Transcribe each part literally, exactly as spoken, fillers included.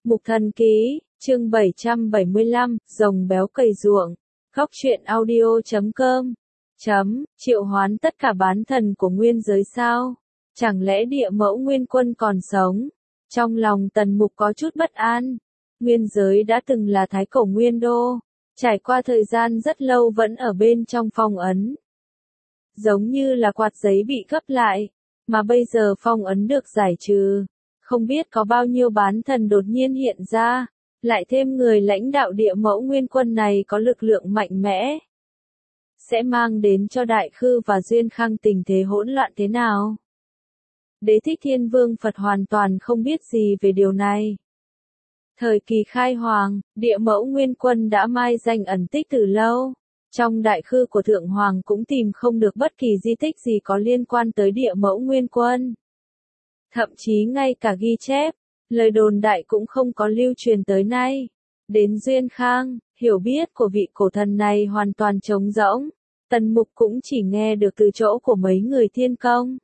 Mục Thần Ký, chương bảy trăm bảy mươi lăm, rồng béo cày ruộng. Góc truyện audio chấm com. Chấm, triệu hoán tất cả bán thần của nguyên giới sao? Chẳng lẽ địa mẫu nguyên quân còn sống? Trong lòng Tần Mục có chút bất an. Nguyên giới đã từng là thái cổ nguyên đô, trải qua thời gian rất lâu vẫn ở bên trong phong ấn. Giống như là quạt giấy bị gấp lại, mà bây giờ phong ấn được giải trừ. Không biết có bao nhiêu bán thần đột nhiên hiện ra, lại thêm người lãnh đạo địa mẫu nguyên quân này có lực lượng mạnh mẽ. Sẽ mang đến cho Đại Khư và Duyên Khang tình thế hỗn loạn thế nào? Đế Thích Thiên Vương Phật hoàn toàn không biết gì về điều này. Thời kỳ khai hoàng, địa mẫu nguyên quân đã mai danh ẩn tích từ lâu. Trong Đại Khư của Thượng Hoàng cũng tìm không được bất kỳ di tích gì có liên quan tới địa mẫu nguyên quân. Thậm chí ngay cả ghi chép, lời đồn đại cũng không có lưu truyền tới nay. Đến Duyên Khang, hiểu biết của vị cổ thần này hoàn toàn trống rỗng. Tần Mục cũng chỉ nghe được từ chỗ của mấy người thiên công.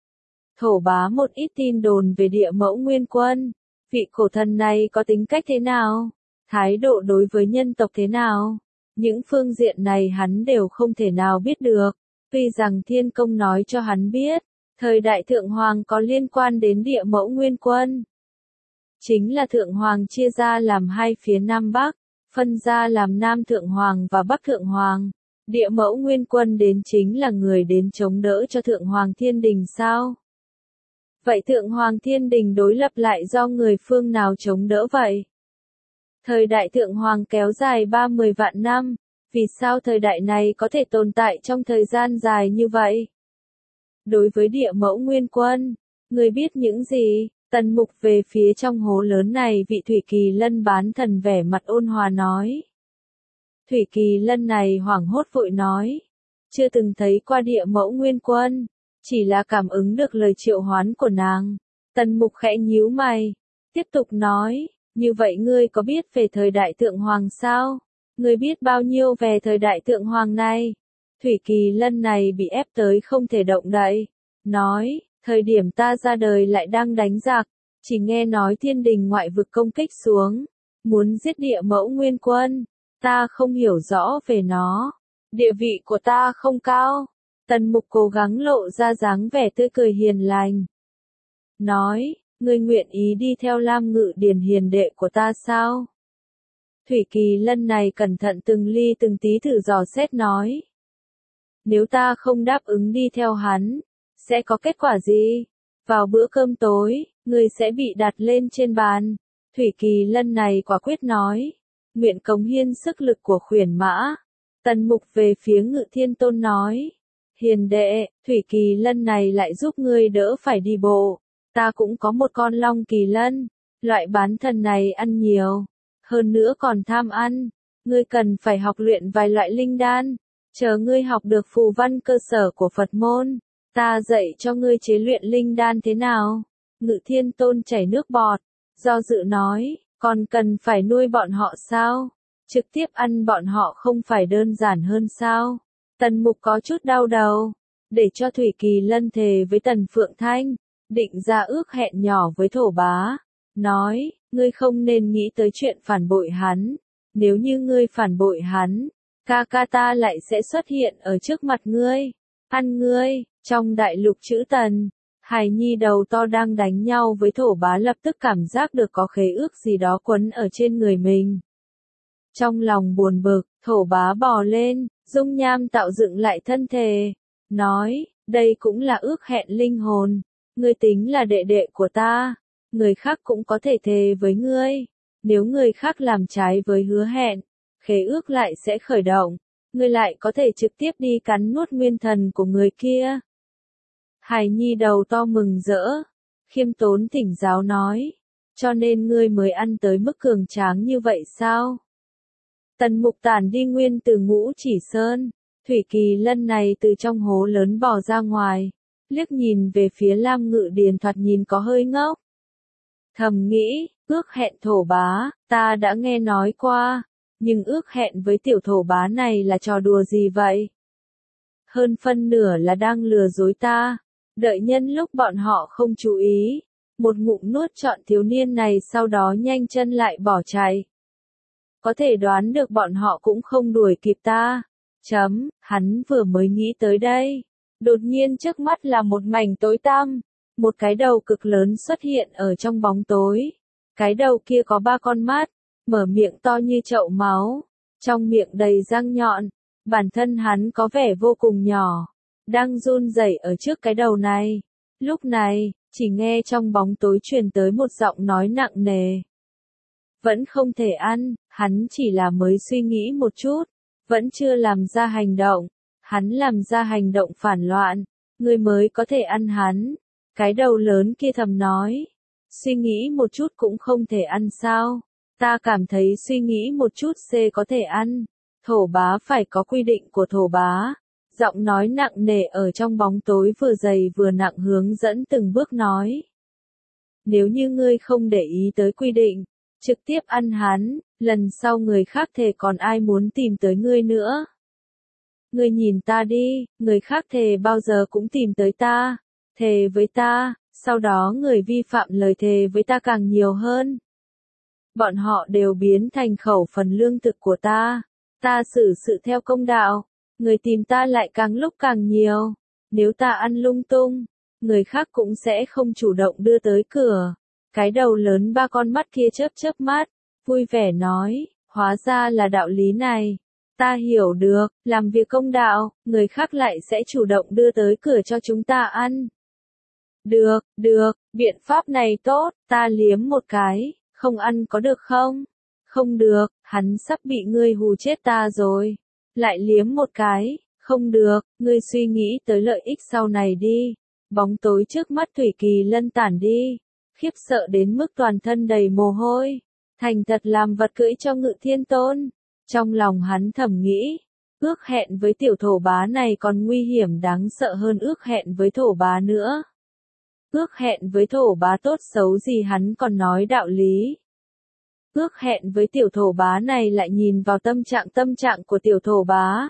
Thổ bá một ít tin đồn về địa mẫu nguyên quân. Vị cổ thần này có tính cách thế nào? Thái độ đối với nhân tộc thế nào? Những phương diện này hắn đều không thể nào biết được. Tuy rằng thiên công nói cho hắn biết, thời đại Thượng Hoàng có liên quan đến địa mẫu nguyên quân. Chính là Thượng Hoàng chia ra làm hai phía Nam Bắc, phân ra làm Nam Thượng Hoàng và Bắc Thượng Hoàng. Địa mẫu nguyên quân đến chính là người đến chống đỡ cho Thượng Hoàng Thiên Đình sao? Vậy Thượng Hoàng Thiên Đình đối lập lại do người phương nào chống đỡ vậy? Thời đại Thượng Hoàng kéo dài ba mươi vạn năm, vì sao thời đại này có thể tồn tại trong thời gian dài như vậy? Đối với địa mẫu nguyên quân, người biết những gì? Tần Mục về phía trong hố lớn này vị Thủy Kỳ Lân bán thần vẻ mặt ôn hòa nói. Thủy Kỳ Lân này hoảng hốt vội nói. Chưa từng thấy qua địa mẫu nguyên quân, chỉ là cảm ứng được lời triệu hoán của nàng. Tần Mục khẽ nhíu mày, tiếp tục nói, như vậy ngươi có biết về thời đại Thượng Hoàng sao? Ngươi biết bao nhiêu về thời đại Thượng Hoàng này? Thủy Kỳ Lân này bị ép tới không thể động đậy, nói, thời điểm ta ra đời lại đang đánh giặc, chỉ nghe nói thiên đình ngoại vực công kích xuống, muốn giết địa mẫu nguyên quân, ta không hiểu rõ về nó, địa vị của ta không cao. Tần Mục cố gắng lộ ra dáng vẻ tươi cười hiền lành. Nói, ngươi nguyện ý đi theo Lam Ngự Điền hiền đệ của ta sao? Thủy Kỳ Lân này cẩn thận từng ly từng tí thử dò xét nói. Nếu ta không đáp ứng đi theo hắn, sẽ có kết quả gì? Vào bữa cơm tối, ngươi sẽ bị đặt lên trên bàn. Thủy Kỳ Lân này quả quyết nói. Nguyện cống hiến sức lực của khuyển mã. Tần Mục về phía Ngự Thiên Tôn nói. Hiền đệ, Thủy Kỳ Lân này lại giúp ngươi đỡ phải đi bộ. Ta cũng có một con Long Kỳ Lân. Loại bán thần này ăn nhiều. Hơn nữa còn tham ăn. Ngươi cần phải học luyện vài loại linh đan. Chờ ngươi học được phù văn cơ sở của Phật môn, ta dạy cho ngươi chế luyện linh đan thế nào. Ngự Thiên Tôn chảy nước bọt, do dự nói, còn cần phải nuôi bọn họ sao? Trực tiếp ăn bọn họ không phải đơn giản hơn sao? Tần Mục có chút đau đầu, để cho Thủy Kỳ Lân thề với Tần Phượng Thanh, định ra ước hẹn nhỏ với Thổ Bá, nói, ngươi không nên nghĩ tới chuyện phản bội hắn, nếu như ngươi phản bội hắn, ca ca ta lại sẽ xuất hiện ở trước mặt ngươi, ăn ngươi. Trong đại lục chữ Tần, hài nhi đầu to đang đánh nhau với Thổ Bá lập tức cảm giác được có khế ước gì đó quấn ở trên người mình. Trong lòng buồn bực, Thổ Bá bò lên, dung nham tạo dựng lại thân thể, nói, đây cũng là ước hẹn linh hồn, ngươi tính là đệ đệ của ta, người khác cũng có thể thề với ngươi, nếu người khác làm trái với hứa hẹn, khế ước lại sẽ khởi động, ngươi lại có thể trực tiếp đi cắn nuốt nguyên thần của người kia. Hài nhi đầu to mừng rỡ, khiêm tốn thỉnh giáo nói, cho nên ngươi mới ăn tới mức cường tráng như vậy sao? Tần Mục tản đi nguyên từ Ngũ Chỉ Sơn, Thủy Kỳ Lân này từ trong hố lớn bò ra ngoài, liếc nhìn về phía Lam Ngự Điền thoạt nhìn có hơi ngốc. Thầm nghĩ, ước hẹn Thổ Bá, ta đã nghe nói qua, nhưng ước hẹn với tiểu Thổ Bá này là trò đùa gì vậy? Hơn phân nửa là đang lừa dối ta, đợi nhân lúc bọn họ không chú ý, một ngụm nuốt trọn thiếu niên này sau đó nhanh chân lại bỏ chạy. Có thể đoán được bọn họ cũng không đuổi kịp ta. Chấm, hắn vừa mới nghĩ tới đây. Đột nhiên trước mắt là một mảnh tối tăm. Một cái đầu cực lớn xuất hiện ở trong bóng tối. Cái đầu kia có ba con mắt, mở miệng to như chậu máu, trong miệng đầy răng nhọn. Bản thân hắn có vẻ vô cùng nhỏ, đang run rẩy ở trước cái đầu này. Lúc này, chỉ nghe trong bóng tối truyền tới một giọng nói nặng nề. Vẫn không thể ăn, hắn chỉ là mới suy nghĩ một chút, vẫn chưa làm ra hành động. Hắn làm ra hành động phản loạn, ngươi mới có thể ăn hắn. Cái đầu lớn kia thầm nói. Suy nghĩ một chút cũng không thể ăn sao? Ta cảm thấy suy nghĩ một chút C có thể ăn. Thổ bá phải có quy định của thổ bá. Giọng nói nặng nề ở trong bóng tối vừa dày vừa nặng hướng dẫn từng bước nói. Nếu như ngươi không để ý tới quy định, trực tiếp ăn hắn, lần sau người khác thề còn ai muốn tìm tới ngươi nữa. Ngươi nhìn ta đi, người khác thề bao giờ cũng tìm tới ta, thề với ta, sau đó người vi phạm lời thề với ta càng nhiều hơn. Bọn họ đều biến thành khẩu phần lương thực của ta, ta xử sự theo công đạo, người tìm ta lại càng lúc càng nhiều. Nếu ta ăn lung tung, người khác cũng sẽ không chủ động đưa tới cửa. Cái đầu lớn ba con mắt kia chớp chớp mắt, vui vẻ nói, hóa ra là đạo lý này. Ta hiểu được, làm việc công đạo, người khác lại sẽ chủ động đưa tới cửa cho chúng ta ăn. Được, được, biện pháp này tốt, ta liếm một cái, không ăn có được không? Không được, hắn sắp bị ngươi hù chết ta rồi. Lại liếm một cái, không được, ngươi suy nghĩ tới lợi ích sau này đi. Bóng tối trước mắt Thủy Kỳ Lân tản đi, khiếp sợ đến mức toàn thân đầy mồ hôi. Thành thật làm vật cưỡi cho Ngự Thiên Tôn. Trong lòng hắn thầm nghĩ, ước hẹn với tiểu thổ bá này còn nguy hiểm đáng sợ hơn ước hẹn với thổ bá nữa. Ước hẹn với thổ bá tốt xấu gì hắn còn nói đạo lý. Ước hẹn với tiểu thổ bá này lại nhìn vào tâm trạng tâm trạng của tiểu thổ bá.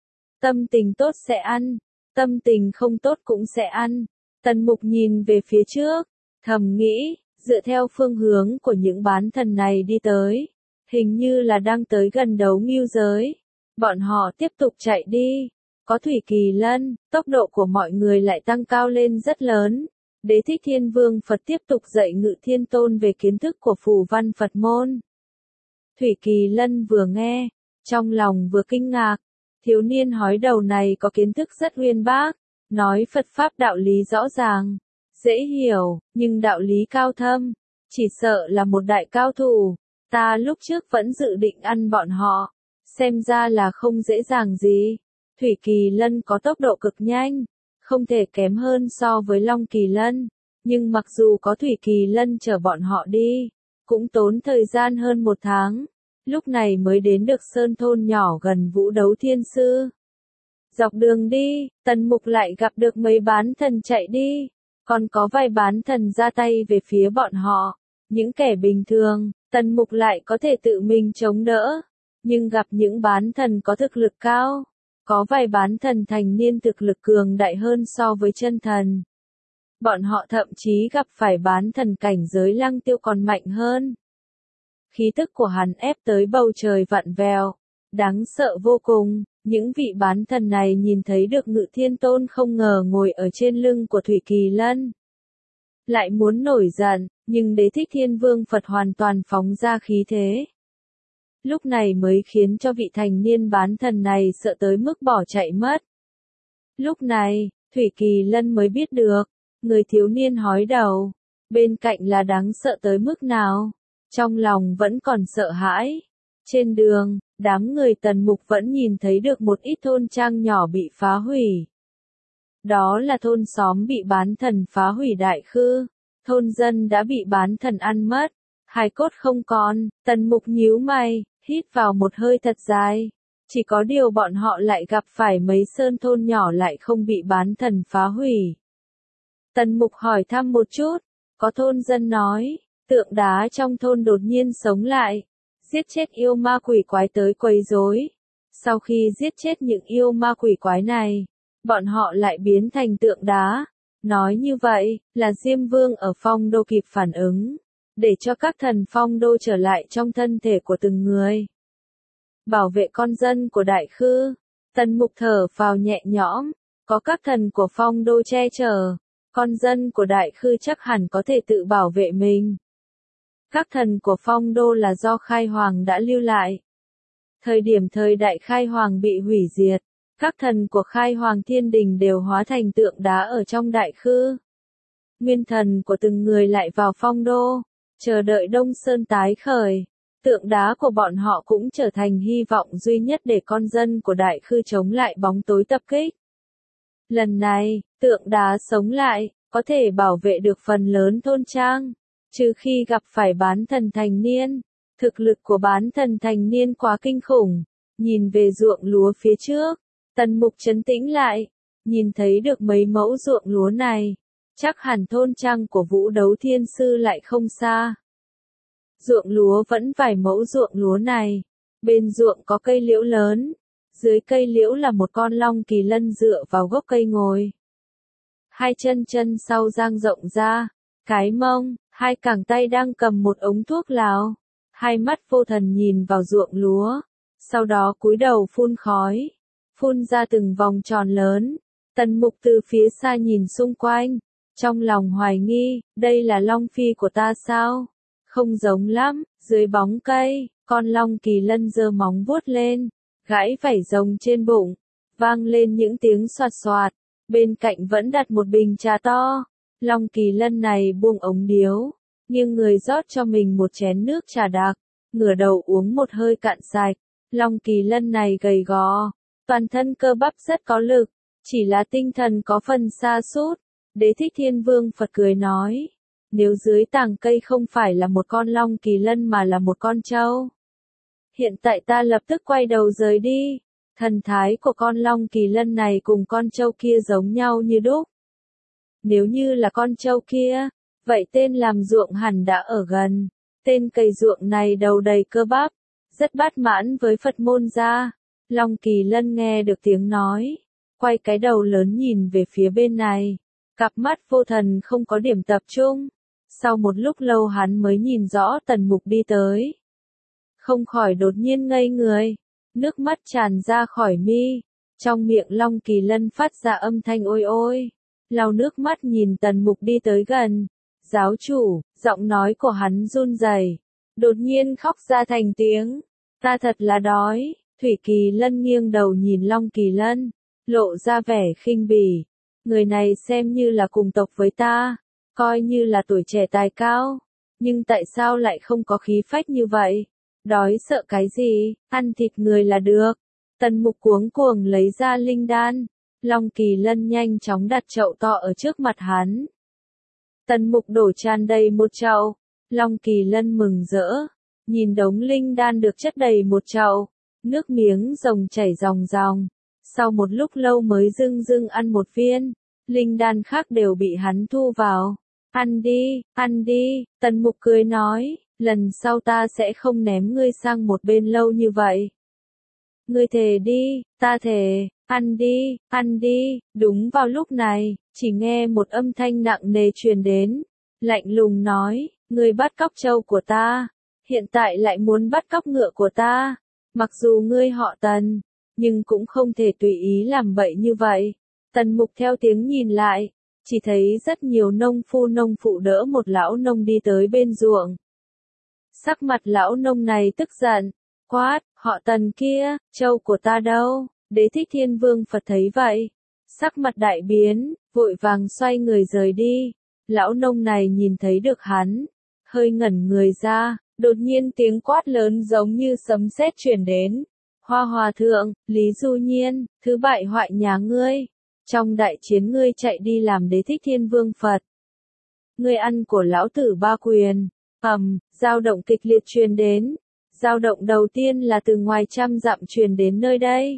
Tâm tình tốt sẽ ăn, tâm tình không tốt cũng sẽ ăn. Tần Mục nhìn về phía trước, thầm nghĩ, dựa theo phương hướng của những bán thần này đi tới. Hình như là đang tới gần đấu ngưu giới. Bọn họ tiếp tục chạy đi. Có Thủy Kỳ Lân, tốc độ của mọi người lại tăng cao lên rất lớn. Đế Thích Thiên Vương Phật tiếp tục dạy Ngự Thiên Tôn về kiến thức của phù văn Phật môn. Thủy Kỳ Lân vừa nghe, trong lòng vừa kinh ngạc. Thiếu niên hói đầu này có kiến thức rất uyên bác, nói Phật Pháp đạo lý rõ ràng, dễ hiểu, nhưng đạo lý cao thâm, chỉ sợ là một đại cao thủ. Ta lúc trước vẫn dự định ăn bọn họ, xem ra là không dễ dàng gì. Thủy Kỳ Lân có tốc độ cực nhanh, không thể kém hơn so với Long Kỳ Lân, nhưng mặc dù có Thủy Kỳ Lân chở bọn họ đi, cũng tốn thời gian hơn một tháng, lúc này mới đến được sơn thôn nhỏ gần Vũ Đấu Thiên Sư. Dọc đường đi, Tần Mục lại gặp được mấy bán thần chạy đi, còn có vài bán thần ra tay về phía bọn họ. Những kẻ bình thường, Tần Mục lại có thể tự mình chống đỡ, nhưng gặp những bán thần có thực lực cao, có vài bán thần thành niên thực lực cường đại hơn so với chân thần. Bọn họ thậm chí gặp phải bán thần cảnh giới Lăng Tiêu còn mạnh hơn. Khí tức của hắn ép tới bầu trời vặn vẹo, đáng sợ vô cùng. Những vị bán thần này nhìn thấy được Ngự Thiên Tôn không ngờ ngồi ở trên lưng của Thủy Kỳ Lân. Lại muốn nổi giận, nhưng Đế Thích Thiên Vương Phật hoàn toàn phóng ra khí thế. Lúc này mới khiến cho vị thành niên bán thần này sợ tới mức bỏ chạy mất. Lúc này, Thủy Kỳ Lân mới biết được, người thiếu niên hói đầu, bên cạnh là đáng sợ tới mức nào. Trong lòng vẫn còn sợ hãi. Trên đường, đám người Tần Mục vẫn nhìn thấy được một ít thôn trang nhỏ bị phá hủy. Đó là thôn xóm bị bán thần phá hủy đại khư. Thôn dân đã bị bán thần ăn mất. Hài cốt không còn. Tần Mục nhíu mày, hít vào một hơi thật dài. Chỉ có điều bọn họ lại gặp phải mấy sơn thôn nhỏ lại không bị bán thần phá hủy. Tần Mục hỏi thăm một chút. Có thôn dân nói, tượng đá trong thôn đột nhiên sống lại. Giết chết yêu ma quỷ quái tới quấy rối. Sau khi giết chết những yêu ma quỷ quái này, bọn họ lại biến thành tượng đá. Nói như vậy, là Diêm Vương ở Phong Đô kịp phản ứng, để cho các thần Phong Đô trở lại trong thân thể của từng người. Bảo vệ con dân của Đại Khư, Tần Mục thở phào nhẹ nhõm, có các thần của Phong Đô che chở, con dân của Đại Khư chắc hẳn có thể tự bảo vệ mình. Các thần của Phong Đô là do Khai Hoàng đã lưu lại. Thời điểm thời đại Khai Hoàng bị hủy diệt, các thần của Khai Hoàng Thiên Đình đều hóa thành tượng đá ở trong Đại Khư. Nguyên thần của từng người lại vào Phong Đô, chờ đợi Đông Sơn tái khởi. Tượng đá của bọn họ cũng trở thành hy vọng duy nhất để con dân của Đại Khư chống lại bóng tối tập kích. Lần này, tượng đá sống lại, có thể bảo vệ được phần lớn thôn trang, trừ khi gặp phải bán thần thành niên. Thực lực của bán thần thành niên quá kinh khủng. Nhìn về ruộng lúa phía trước, Tần Mục trấn tĩnh lại, nhìn thấy được mấy mẫu ruộng lúa này, chắc hẳn thôn trang của Vũ Đấu Thiên Sư lại không xa. Ruộng lúa vẫn vài mẫu ruộng lúa này, bên ruộng có cây liễu lớn, dưới cây liễu là một con long kỳ lân dựa vào gốc cây ngồi. Hai chân chân sau dang rộng ra, cái mông, hai cẳng tay đang cầm một ống thuốc lào, hai mắt vô thần nhìn vào ruộng lúa, sau đó cúi đầu phun khói, phun ra từng vòng tròn lớn. Tần Mục từ phía xa nhìn xung quanh, trong lòng hoài nghi, đây là long phi của ta sao? Không giống lắm. Dưới bóng cây, con long kỳ lân giơ móng vuốt lên, gãi vảy rồng trên bụng, vang lên những tiếng xoạt xoạt. Bên cạnh vẫn đặt một bình trà to. Long kỳ lân này buông ống điếu, nghiêng người rót cho mình một chén nước trà đặc, ngửa đầu uống một hơi cạn sạch. Long kỳ lân này gầy gò, toàn thân cơ bắp rất có lực, chỉ là tinh thần có phần sa sút. Đế Thích Thiên Vương Phật cười nói, nếu dưới tàng cây không phải là một con long kỳ lân mà là một con trâu, hiện tại ta lập tức quay đầu rời đi. Thần thái của con long kỳ lân này cùng con trâu kia giống nhau như đúc. Nếu như là con trâu kia, vậy tên làm ruộng hẳn đã ở gần. Tên cày ruộng này đầu đầy cơ bắp, rất bát mãn với Phật môn gia. Long kỳ lân nghe được tiếng nói, quay cái đầu lớn nhìn về phía bên này, cặp mắt vô thần không có điểm tập trung. Sau một lúc lâu hắn mới nhìn rõ Tần Mục đi tới, không khỏi đột nhiên ngây người, nước mắt tràn ra khỏi mi, trong miệng long kỳ lân phát ra âm thanh ôi ôi, lau nước mắt nhìn Tần Mục đi tới gần. Giáo chủ, giọng nói của hắn run rẩy, đột nhiên khóc ra thành tiếng, ta thật là đói. Thủy Kỳ Lân nghiêng đầu nhìn Long Kỳ Lân, lộ ra vẻ khinh bỉ, người này xem như là cùng tộc với ta, coi như là tuổi trẻ tài cao, nhưng tại sao lại không có khí phách như vậy? Đói sợ cái gì, ăn thịt người là được. Tần Mục cuống cuồng lấy ra linh đan, Long Kỳ Lân nhanh chóng đặt chậu to ở trước mặt hắn. Tần Mục đổ tràn đầy một chậu, Long Kỳ Lân mừng rỡ, nhìn đống linh đan được chất đầy một chậu, nước miếng rồng chảy ròng ròng, sau một lúc lâu mới dưng dưng ăn một viên, linh đan khác đều bị hắn thu vào. Ăn đi, ăn đi, Tần Mục cười nói, lần sau ta sẽ không ném ngươi sang một bên lâu như vậy. Ngươi thề đi, ta thề, ăn đi, ăn đi. Đúng vào lúc này, chỉ nghe một âm thanh nặng nề truyền đến, lạnh lùng nói, ngươi bắt cóc trâu của ta, hiện tại lại muốn bắt cóc ngựa của ta. Mặc dù ngươi họ Tần, nhưng cũng không thể tùy ý làm bậy như vậy. Tần Mục theo tiếng nhìn lại, chỉ thấy rất nhiều nông phu nông phụ đỡ một lão nông đi tới bên ruộng. Sắc mặt lão nông này tức giận, quát, họ Tần kia, trâu của ta đâu? Đế Thích Thiên Vương Phật thấy vậy, sắc mặt đại biến, vội vàng xoay người rời đi. Lão nông này nhìn thấy được hắn, hơi ngẩn người ra, đột nhiên tiếng quát lớn giống như sấm sét truyền đến. Hoa Hòa Thượng, Lý Du Nhiên, thứ bại hoại nhà ngươi. Trong đại chiến ngươi chạy đi làm Đế Thích Thiên Vương Phật. Ngươi ăn của lão tử ba quyền. Ầm, dao động kịch liệt truyền đến. Dao động đầu tiên là từ ngoài trăm dặm truyền đến nơi đây.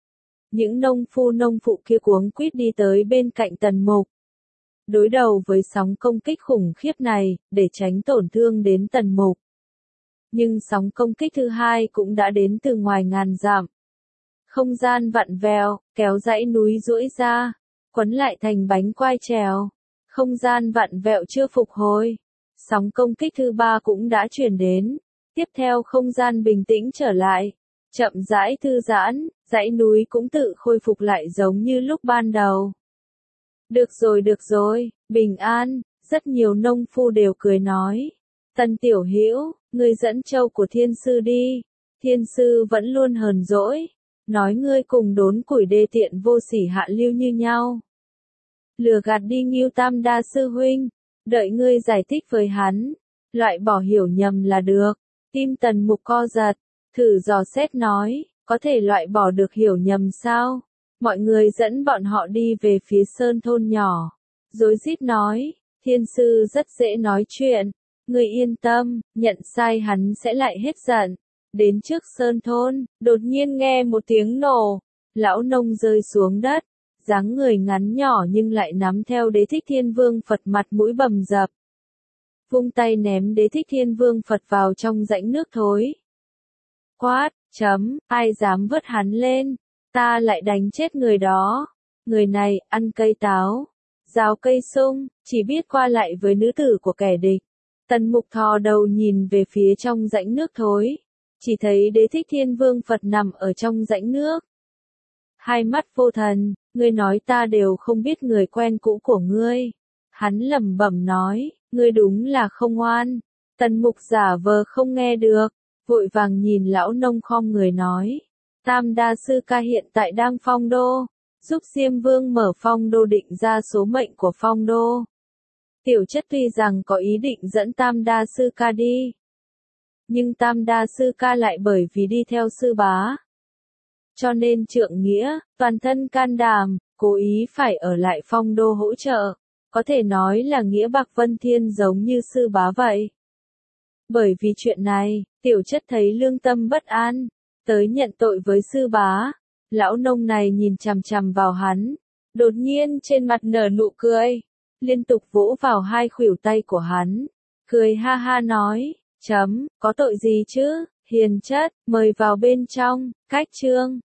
Những nông phu nông phụ kia cuống quýt đi tới bên cạnh Tần Mục. Đối đầu với sóng công kích khủng khiếp này, để tránh tổn thương đến Tần Mục. Nhưng sóng công kích thứ hai cũng đã đến từ ngoài ngàn dặm. Không gian vặn vẹo, kéo dãy núi duỗi ra. quấn lại thành bánh quai trèo. Không gian vặn vẹo chưa phục hồi. Sóng công kích thứ ba cũng đã chuyển đến. Tiếp theo không gian bình tĩnh trở lại. Chậm rãi thư giãn, dãy núi cũng tự khôi phục lại giống như lúc ban đầu. Được rồi được rồi, bình an, rất nhiều nông phu đều cười nói. Tần Tiểu Hữu, ngươi dẫn trâu của thiên sư đi. Thiên sư vẫn luôn hờn dỗi, nói ngươi cùng đốn củi đê tiện vô sỉ hạ lưu như nhau. Lừa gạt đi Ngưu Tam Đa sư huynh, đợi ngươi giải thích với hắn, loại bỏ hiểu nhầm là được. Tim Tần Mục co giật, thử dò xét nói, có thể loại bỏ được hiểu nhầm sao? Mọi người dẫn bọn họ đi về phía sơn thôn nhỏ. Rối rít nói, thiên sư rất dễ nói chuyện, ngươi yên tâm, nhận sai hắn sẽ lại hết giận. Đến trước sơn thôn, đột nhiên nghe một tiếng nổ, lão nông rơi xuống đất, dáng người ngắn nhỏ nhưng lại nắm theo Đế Thích Thiên Vương Phật mặt mũi bầm dập. Vung tay ném Đế Thích Thiên Vương Phật vào trong rãnh nước thối. Quát, chấm, ai dám vớt hắn lên, ta lại đánh chết người đó. Người này, ăn cây táo, rào cây sung, chỉ biết qua lại với nữ tử của kẻ địch. Tần Mục thò đầu nhìn về phía trong rãnh nước thối, chỉ thấy Đế Thích Thiên Vương Phật nằm ở trong rãnh nước. Hai mắt vô thần, ngươi nói ta đều không biết người quen cũ của ngươi. Hắn lẩm bẩm nói, ngươi đúng là không oan. Tần Mục giả vờ không nghe được, vội vàng nhìn lão nông khom người nói. Tam Đa Sư Ca hiện tại đang phong đô, giúp Diêm Vương mở phong đô định ra số mệnh của phong đô. Tiểu chất tuy rằng có ý định dẫn Tam Đa Sư Ca đi, nhưng Tam Đa Sư Ca lại bởi vì đi theo sư bá, cho nên trượng nghĩa, toàn thân can đảm, cố ý phải ở lại phong đô hỗ trợ, có thể nói là nghĩa bạc vân thiên giống như sư bá vậy. Bởi vì chuyện này, tiểu chất thấy lương tâm bất an, tới nhận tội với sư bá. Lão nông này nhìn chằm chằm vào hắn, đột nhiên trên mặt nở nụ cười, liên tục vỗ vào hai khuỷu tay của hắn, cười ha ha nói, chấm, có tội gì chứ, hiền chất, mời vào bên trong, cách chương.